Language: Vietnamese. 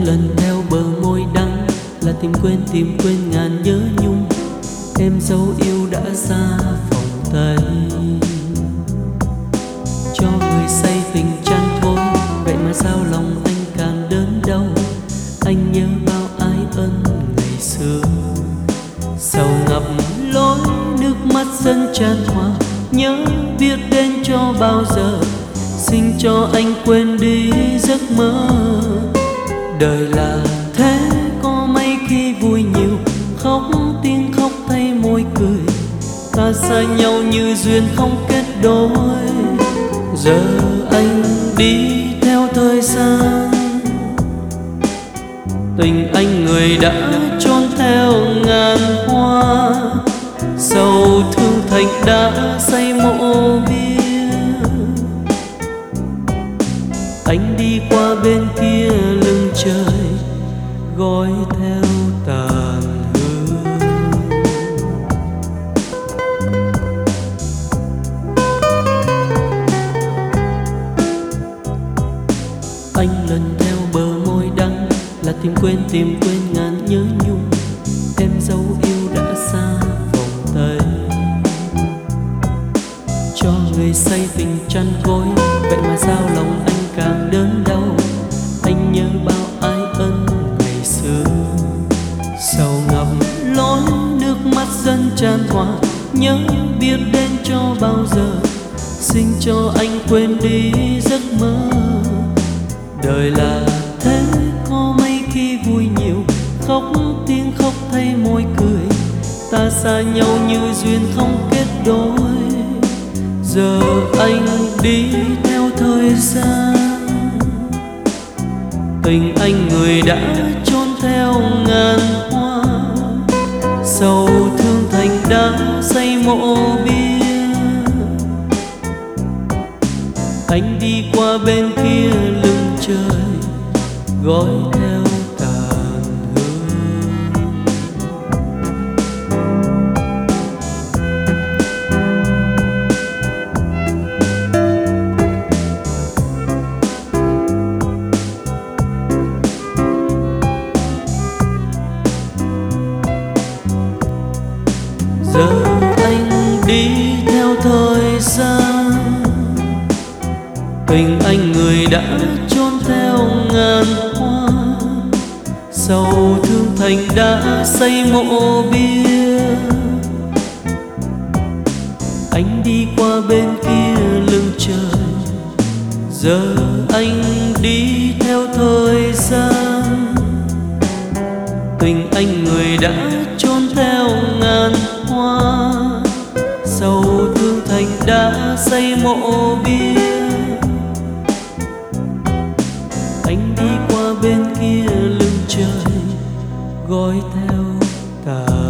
lần theo bờ môi đắng là tìm quên ngàn nhớ nhung. Em dấu yêu đã xa phòng tay, cho người say tình chăn thôi. Vậy mà sao lòng anh càng đớn đau? Anh nhớ bao ái ân ngày xưa, sầu ngập lối nước mắt dần tràn hòa. Nhớ biết đến cho bao giờ, xin cho anh quên đi giấc mơ. Đời là thế, có mấy khi vui nhiều, khóc tiếng khóc thay môi cười. Ta xa nhau như duyên không kết đôi. Giờ anh đi theo thời gian, tình anh người đã chôn theo ngàn hoa. Sầu thương thành đã xây mộ bia, anh đi qua bên kia lưng trời gói theo tàn hương. Anh lần theo bờ môi đắng là tìm quên ngàn nhớ nhung. Em dấu yêu đã xa vòng tay, cho người say tình chăn gối. Vậy mà sao lòng anh càng đớn đau? Anh nhớ bao ái ân ngày xưa, sầu ngập lối nước mắt dần tràn hòa. Nhớ biết đến cho bao giờ, xin cho anh quên đi giấc mơ. Đời là thế, có mấy khi vui nhiều, khóc tiếng khóc thay môi cười. Ta xa nhau như duyên không kết đôi. Giờ anh đi theo thời gian, tình anh người đã chôn theo ngàn hoa. Sầu thương thành đã xây mộ bia, anh đi qua bên kia lưng trời gói theo tàn hương. Giờ anh đi theo thời gian, tình anh người đã chôn theo ngàn hoa. Sầu thương thành đã xây mộ bia, anh đi qua bên kia lưng trời. Giờ anh đi theo thời gian, tình anh người đã chôn theo ngàn hoa. Sầu thương thành đã xây mộ bia, anh đi qua bên kia lưng trời gói theo tàn